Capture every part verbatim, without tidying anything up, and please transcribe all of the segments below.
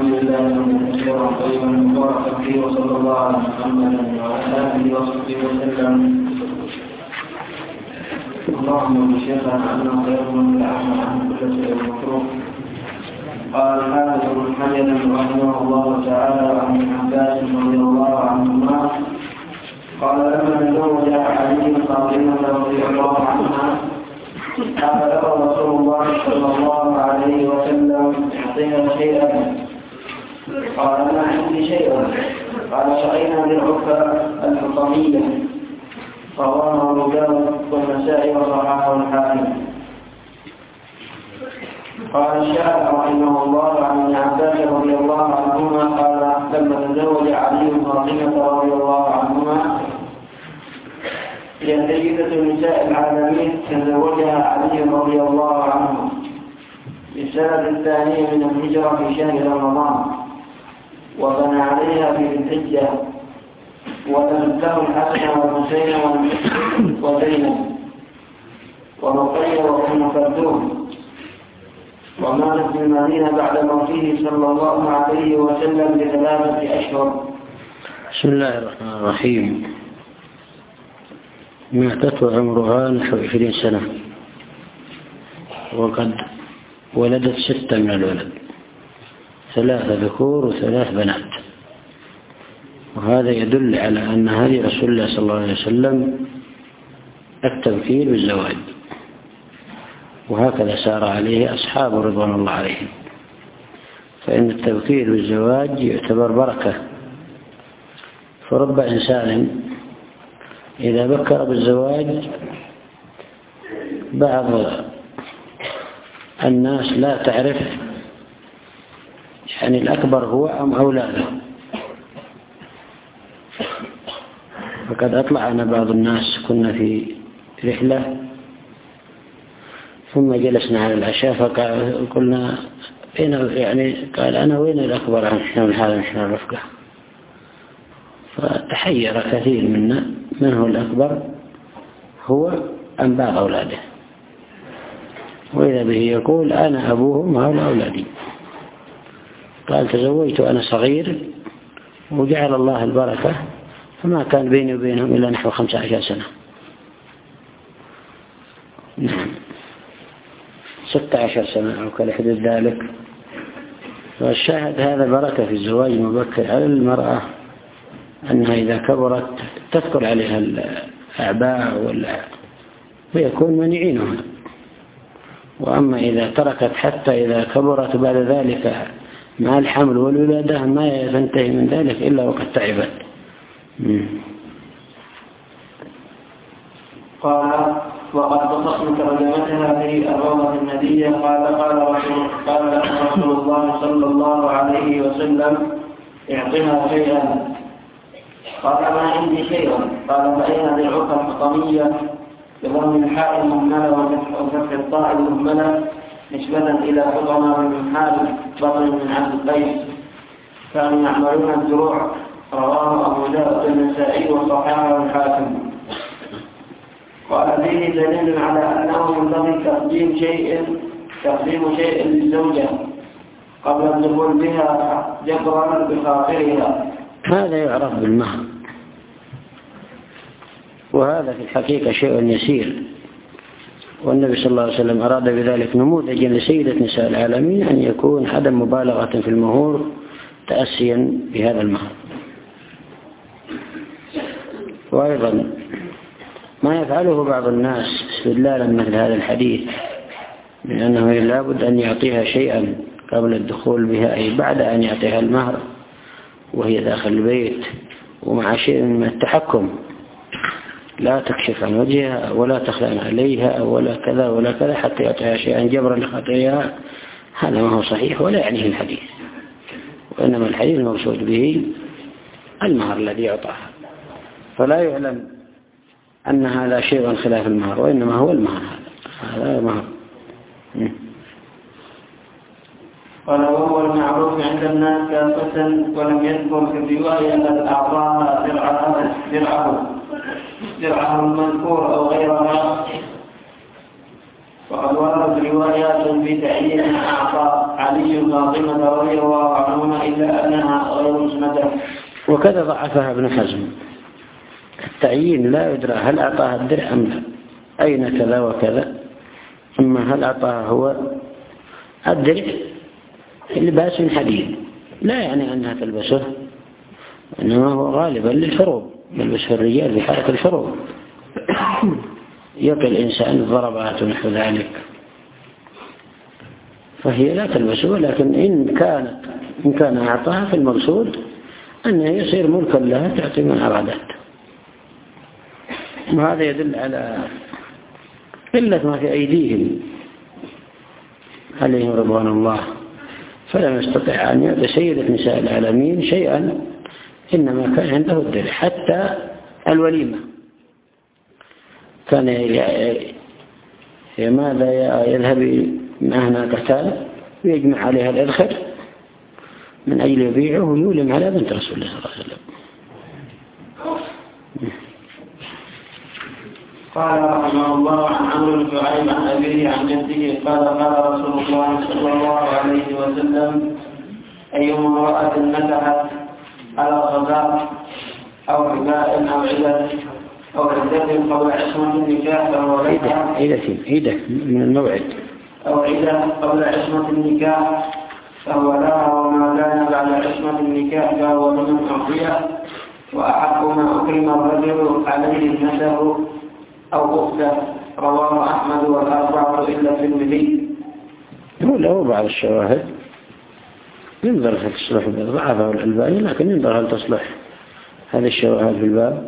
لله كثيرا طيبا مباركا فيه وصلى الله على محمد وعلى آله وصحبه وسلم. اللهم بشيخنا أنه خير من العمل عن كل شيء مكروه. قال الحافظ ابن حجر رحمه الله تعالى عن ابن عباس رضي الله عنهما قال لما تزوج علي فاطمة رضي الله عنها قال له رسول الله صلى الله عليه وسلم اعطيها شيئا. قال ما عندي شيئا. قال رأينا بالعفة الحطمية. رواه أبو داود والنسائي وصححه الحاكم. قال الشاعر رحمه الله عن ابن عباس رضي الله عنهما قال لما تزوج علي فاطمة رضي الله عنهما هي سيدة نساء العالمين تزوجها علي رضي الله عنه في السنة الثانية من الهجرة في شهر رمضان وبنى عليها في ذي الحجة ولد له الحسن والحسين وزينب ورقية وأم كلثوم ومات في المدينة بعد موته صلى الله عليه وسلم بثلاثة أشهر. بسم الله الرحمن الرحيم. ماتته عمرها نحو عشرين سنة وقد ولدت ستة من الولد، ثلاثة ذكور وثلاث بنات، وهذا يدل على أن هدي رسول الله صلى الله عليه وسلم التبكير بالزواج، وهكذا سار عليه أصحاب رضوان الله عليهم، فإن التبكير بالزواج يعتبر بركة. فرب إنسان إذا بكر بالزواج بعض الناس لا تعرف يعني الأكبر هو أم أولاده. فقد أطلعنا بعض الناس كنا في رحلة ثم جلسنا على العشاء فقلنا أين يعني قال أنا وين الأكبر نحن من هذا نحن الرفقة. فتحير كثير منا من هو الأكبر هو أم بعض أولاده، وإذا به يقول أنا أبوهم هؤلاء أولادي. قال تزوجت أنا صغير وجعل الله البركة فما كان بيني وبينهم إلا نحو خمسة عشر سنة. نعم ستة عشر سنة أو كالحدود ذلك. والشاهد هذا بركة في الزواج المبكر على المرأة، أنها إذا كبرت تذكر عليها الأعباء ويكون منعينها. وأما إذا تركت حتى إذا كبرت بعد ذلك مع الحمل والولادة ما تنتهي من ذلك إلا وقد تعبت. قال وقد بسطت ترجمتها في الروضة النبية. قال قال رسول قال رسول الله صلى الله عليه وسلم اعطها شيئا. قال ما عندي شيئا. قال فإن بالعقى الحطمية بضم الحاء المهملة وفتح الطاء المهملة نسبة إلى حطمة من حال بطن من عبد القيس كانوا يعملون الدروع. رواه أبو داود النسائي وصححه الحاكم. قال فيه دليل على أنه ينبغي تقديم شيء تقديم شيء للزوجة قبل الدخول بها جبرا بخاطرها. هذا يعرف بالمهر، وهذا في الحقيقة شيء يسير، والنبي صلى الله عليه وسلم أراد بذلك نموذجا لسيدة نساء العالمين أن يكون عدم مبالغة في المهور تأسيا بهذا المهر. وأيضا ما يفعله بعض الناس استدلالا مثل هذا الحديث من أنه لابد أن يعطيها شيئا قبل الدخول بها، أي بعد أن يعطيها المهر وهي داخل البيت ومع شيء من التحكم، لا تكشف عن وجهها ولا تخلع عليها ولا كذا ولا كذا حتى يعطيها شيئا جبرا لخطيئها. هذا ما هو صحيح ولا يعنيه الحديث، وإنما الحديث المقصود به المهر الذي يعطاها، فلا يعلم أن هذا شيء خلاف المهر، وإنما هو المهر. هذا هذا مهر. قال وهو المعروف عند الناس كافة، ولم يذكر في الرواية أن أعطاها درعه درعه درعه المذكور أو غيرها. وقد وردت روايات في تعيين أعطى علي فاطمة رضي الله عنهما إلا أنها غير مسندة. وكذا ضعفها ابن حزم. التعيين لا يدرى هل أعطاها الدرع أم لا، أين كذا وكذا، أما هل أعطاها هو الدرع لباس حديد لا يعني أنها تلبسه، إنما هو غالبا للحروب، يلبسه الرجال في حالة الحروب، يقي الإنسان الضربات ونحو ذلك، فهي لا تلبسه. لكن إن كانت إن كان أعطاها في المقصود أنه يصير ملكا لها تعطي من أرادت. وهذا يدل على قلة ما في أيديهم عليهم رضوان الله، فلم يستطع أن يعطي سيدة نساء العالمين شيئا، إنما كان عنده الدرع. حتى الوليمة كان ماذا يذهب معنا قتال ويجمع عليها الإذخر من أجل يبيعه ويولم على بنت رسول الله صلى الله عليه وسلم. قال رحمه الله عن عمرو بن شعيب عن أبيه عن جده قال قال رسول الله صلى الله عليه وسلم أيما امرأة نكحت على صداق أو حباء أو عدة أو عدة قبل عصمة النكاح فهو لها عدة عدة من الموعد أو عدة قبل عصمة النكاح فهو لها، وما كان بعد عصمة النكاح فهو لمن أعطيه، وأحق ما أكرم الرجل عليه ابنته أو أخته. رواه أحمد والأربعة إلا الترمذي. هو له بعض الشواهد ينظر هل تصلح ضعفه الألباني، لكن ينظر هل تصلح هذه الشواهد في الباب.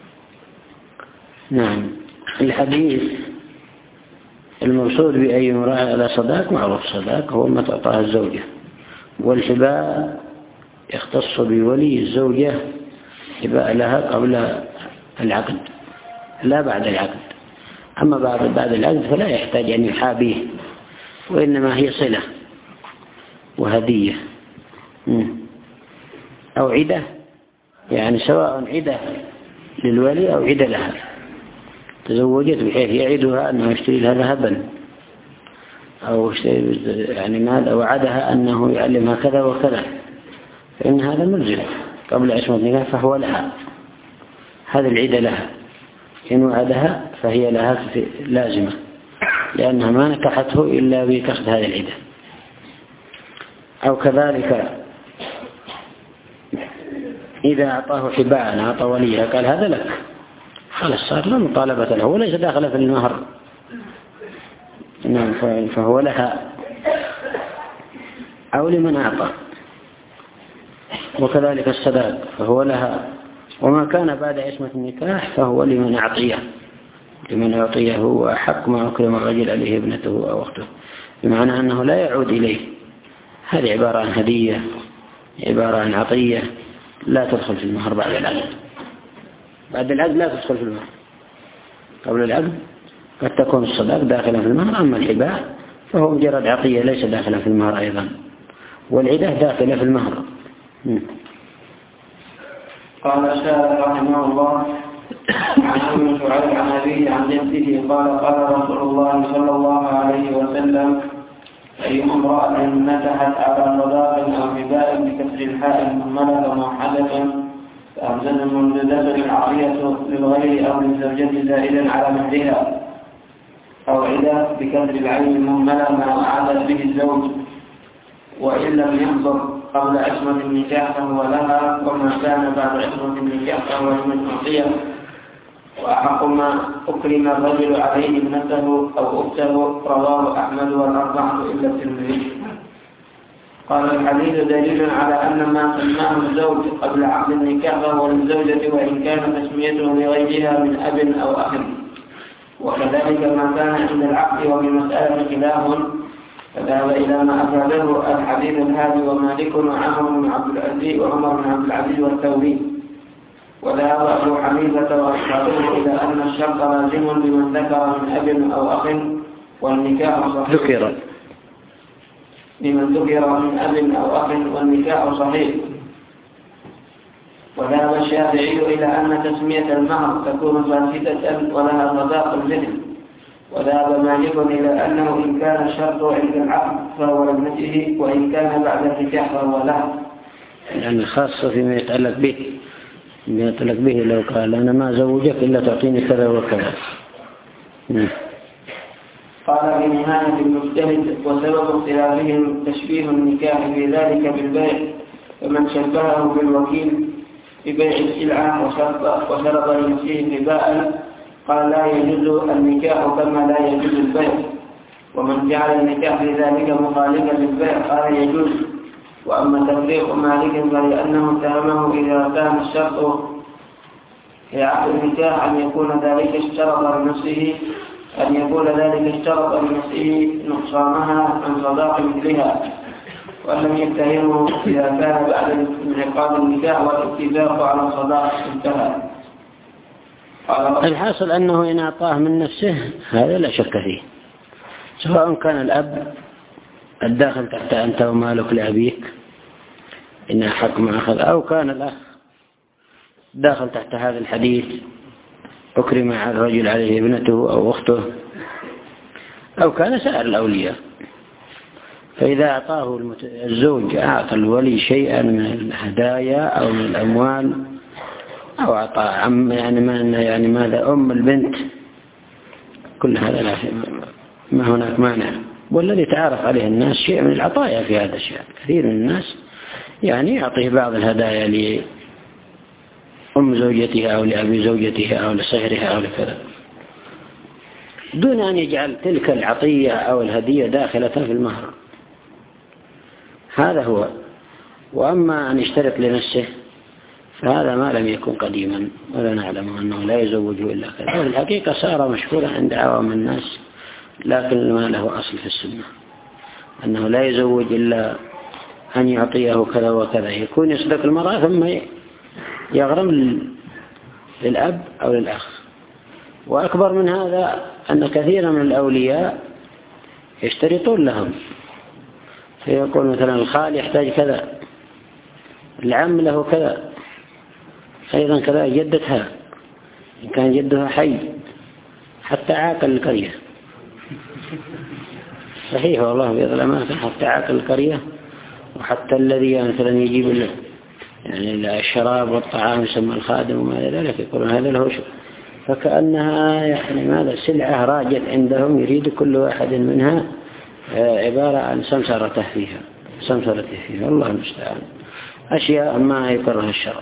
نعم. الحديث المقصود بأي امرأة على صداق معروف، صداق هو ما تعطاها الزوجة، والحباء يختص بولي الزوجة، حباء لها قبل العقد لا بعد العقد. أما بعد بعد العقد فلا يحتاج أن يحابيه، وإنما هي صلة وهدية. أو عدة، يعني سواء عدة للولي أو عدة لها، تزوجت بحيث يعدها أنه يشتري لها ذهبا أو يعني مال، وعدها أنه يعلمها كذا وكذا، فإن هذا ملزم قبل عصمة النكاح فهو لها، هذه العدة لها. إن وعدها فهي لها لازمة، لأنها ما نكحته إلا بكسب هذه العدة. أو كذلك إذا أعطاه حباء أعطى وليها قال هذا لك، خلاص صار لا مطالبة له وليس داخل في المهر، فهو لها أو لمن أعطى. وكذلك الصداق فهو لها، وما كان بعد عصمة النكاح فهو لمن أعطيه لمن أعطيه وأحق ما أكرم الرجل عليه ابنته أو أخته، بمعنى أنه لا يعود إليه. هذه عبارة عن هدية، عبارة عن عطية، لا تدخل في المهر بعد العقد. بعد العقد لا تدخل في المهر، قبل العقد قد تكون الصداق داخلا في المهر. أما الحباء فهو مجرد عطية ليس داخلا في المهر أيضا، والعدة داخلة في المهر. قال الشارع رحمه الله عن عمرو بن شعيب عن أبيه عن جده قال قال رسول الله صلى الله عليه وسلم أي امرأة نكحت على صداق أو حباء بكسر الحاء المهملة موحدة فأمزل الممددة العطية للغير أو للزوجة زائدا على مهرها، أو عدة بكسر العين المهملة ما أعاد به الزوج، وإن لم يحضر قبل عصمة النكاح فهو لها، وما كان بعد عصمة النكاح فهو لمن أعطيه، وأحق ما أكرم الرجل عليه ابنته أو أخته. رواه أحمد والأربعة إلا الترمذي. قال الحديث دليل على أن ما سماه الزوج قبل عقد النكاح فهو للزوجة، وإن كان تسميته لغيرها من أب أو أخ. وكذلك ما كان عند العقد وفي مسألة خلاف، فذهب إلى ما أفاده الحديث الهادي ومالك وعمر بن عبد العزيز وعمر بن عبد العزيز والثوري. وذهب أبو حنيفة وأصحابه إلى أن الشرط لازم لمن ذكر من أب أو أخ، والنكاح صحيح ذكر لمن ذكر من أب أو أخ والنكاح صحيح. وذهب الشافعي إلى أن تسمية المهر تكون فاسدة ولها صداق المثل، وذهب مالك إلى أنه إن كان الشرط عند العقد فهو لابنته، وإن كان بعد النكاح فهو له. يعني خاصة فيما يتعلق به فيما يتعلق به لو قال أنا ما زوجك إلا تعطيني كذا وكذا. قال في نهاية المجتهد: وسبب اختلافهم تشبيه النكاح في ذلك بالبيع، فمن شبهه بالوكيل ببيع السلعة وشرط لنفسه رباء قال لا يجوز النكاح كما لا يجوز البيع، ومن جعل النكاح في ذلك مخالفا للبيع قال يجوز. وأما تفريق مالك فلأنه اتهمه إذا كان الشرط في عقد النكاح أن يكون ذلك اشترط لنفسه أن يكون ذلك اشترط لنفسه نقصانها عن صداق مثلها، ولم يتهمه إذا كان بعد انعقاد النكاح والاتفاق على الصداق انتهى. الحاصل أنه إن أعطاه من نفسه هذا لا شك فيه، سواء كان الأب الداخل تحت أنت ومالك لأبيك إن حق ما أخذ، أو كان الأخ داخل تحت هذا الحديث أكرم على الرجل عليه ابنته أو أخته، أو كان سائر الأولياء. فإذا أعطاه الزوج أعطى الولي شيئا من الهدايا أو من الأموال، أو أعطى عم يعني ما يعني ماذا أم البنت، كل هذا لا ما هناك مانع. والذي تعرف عليه الناس شيء من العطايا في هذا الشيء، كثير من الناس يعني يعطيه بعض الهدايا لأم زوجتها أو لأبي زوجتها أو لصهرها أو لكذا، دون أن يجعل تلك العطية أو الهدية داخلة في المهر. هذا هو. وأما أن يشترط لنفسه فهذا ما لم يكن قديما، ولا نعلم أنه لا يزوج إلا كذا. وفي الحقيقة صار مشهورا عند عوام الناس، لكن ما له أصل في السنة أنه لا يزوج إلا أن يعطيه كذا وكذا، يكون يصدق المرأة ثم يغرم للأب أو للأخ. وأكبر من هذا أن كثيرا من الأولياء يشترطون لهم، فيقول مثلا الخال يحتاج كذا، العم له كذا، أيضا كذا جدتها إن كان جدها حي، حتى عاقل القرية. صحيح والله في ظلمات، حتى عاقل القرية، وحتى الذي مثلا يجيب يعني الشراب والطعام يسمى الخادم وما إلى ذلك يقولون هذا له شو. فكأنها يعني ماذا سلعة راجل عندهم يريد كل واحد منها عبارة عن سمسرته فيها سمسرته فيها الله المستعان، أشياء ما يكرها الشرع.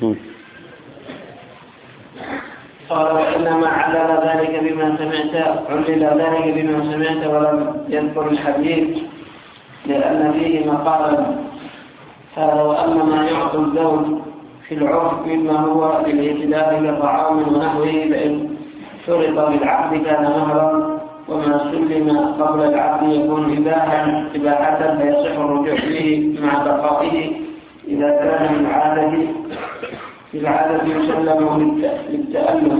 قال وإنما علل ذلك بما سمعت علل ذلك بما سمعت ولم يذكر الحديث لأن فيه مقالا. قال وأما ما يعطي الزوج في العرف مما هو للإتلاف كطعام ونحوه فإن شرط بالعقد كان مهرا، وما سلم قبل العقد يكون إباحا إباحة فيصح الرجوع فيه مع بقائه إذا كان من العادة في العادة يسلم للتألف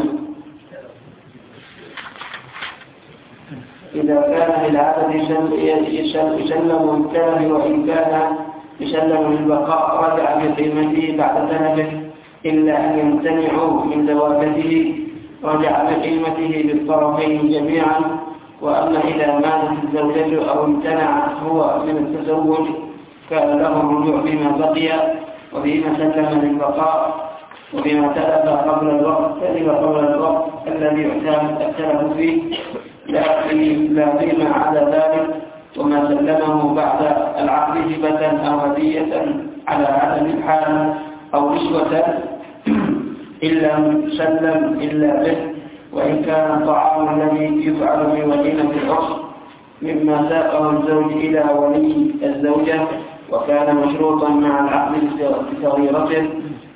إذا كان للعادة يسلم للتألف، وإن كان يسلم للبقاء رجع بقيمته بعد تلفه إلا أن يمتنعوا من زواجته رجع بقيمته للطرفين جميعا. وأما إذا ماتت الزوجة أو امتنع هو من التزوج كان له الرجوع بما بقي وبما سلم للبقاء وبما تلف قبل الوقت تلف قبل الوقت الذي اعترف فيه لا فيما عدا ذلك، وما سلمه بعد العقد هبة أو هدية على عدم الحال أو رشوة إلا سلم إلا به. وإن كان الطعام الذي يفعل في وليمة العرس مما ساقه الزوج إلى ولي الزوجة وكان مشروطا مع العقد بصغيرته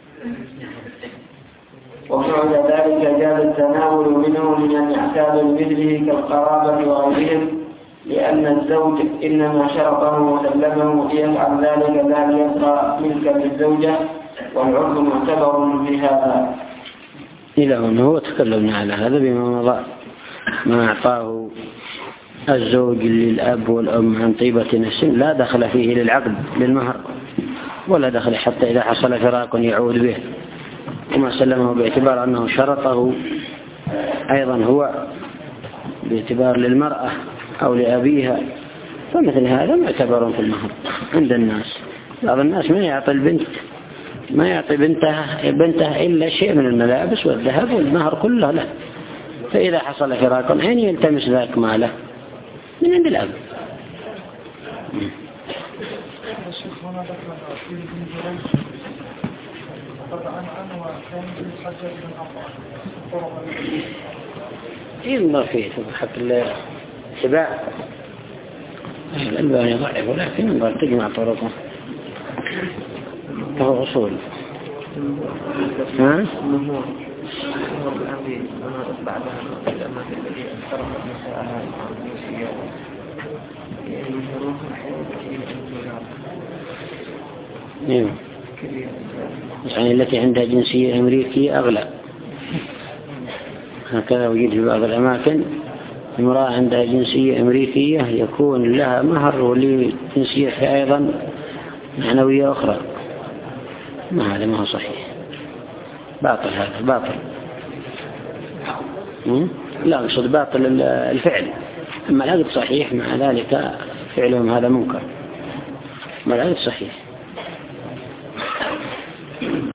وفعل ذلك جاز التناول منه لمن يعتاد بمثله كالقرابة وغيرهم، لأن الزوج إنما شرطه وسلمه ليفعل ذلك لا ليبقى ملكا للزوجة، والعرف معتبر في هذا. إلى أنه هو تكلمنا على هذا بما مضى، ما أعطاه الزوج للأب والأم عن طيبة نفس لا دخل فيه للعقد للمهر، ولا دخل حتى إذا حصل فراق يعود به، وما سلمه باعتبار أنه شرطه أيضا هو باعتبار للمرأة أو لأبيها، فمثل هذا معتبر في المهر عند الناس. بعض الناس ما يعطي البنت ما يعطي بنتها بنتها إلا شيء من الملابس والذهب والمهر كله له، فإذا حصل فراق حين يلتمس ذاك ماله من عند الأب. ينظر فيه حق السباع الألباني ضعيف، ولكن ينظر تجمع طرقه فهو أصول. ها؟ يعني التي عندها جنسية أمريكية أغلى، هكذا وجد في بعض الأماكن امرأة عندها جنسية أمريكية يكون لها مهر ولجنسيتها أيضا معنوية أخرى. ما هذا ما هو صحيح، باطل، هذا باطل. لا أقصد باطل الفعل، أما العقد صحيح مع ذلك فعلهم هذا منكر، ما العقد صحيح.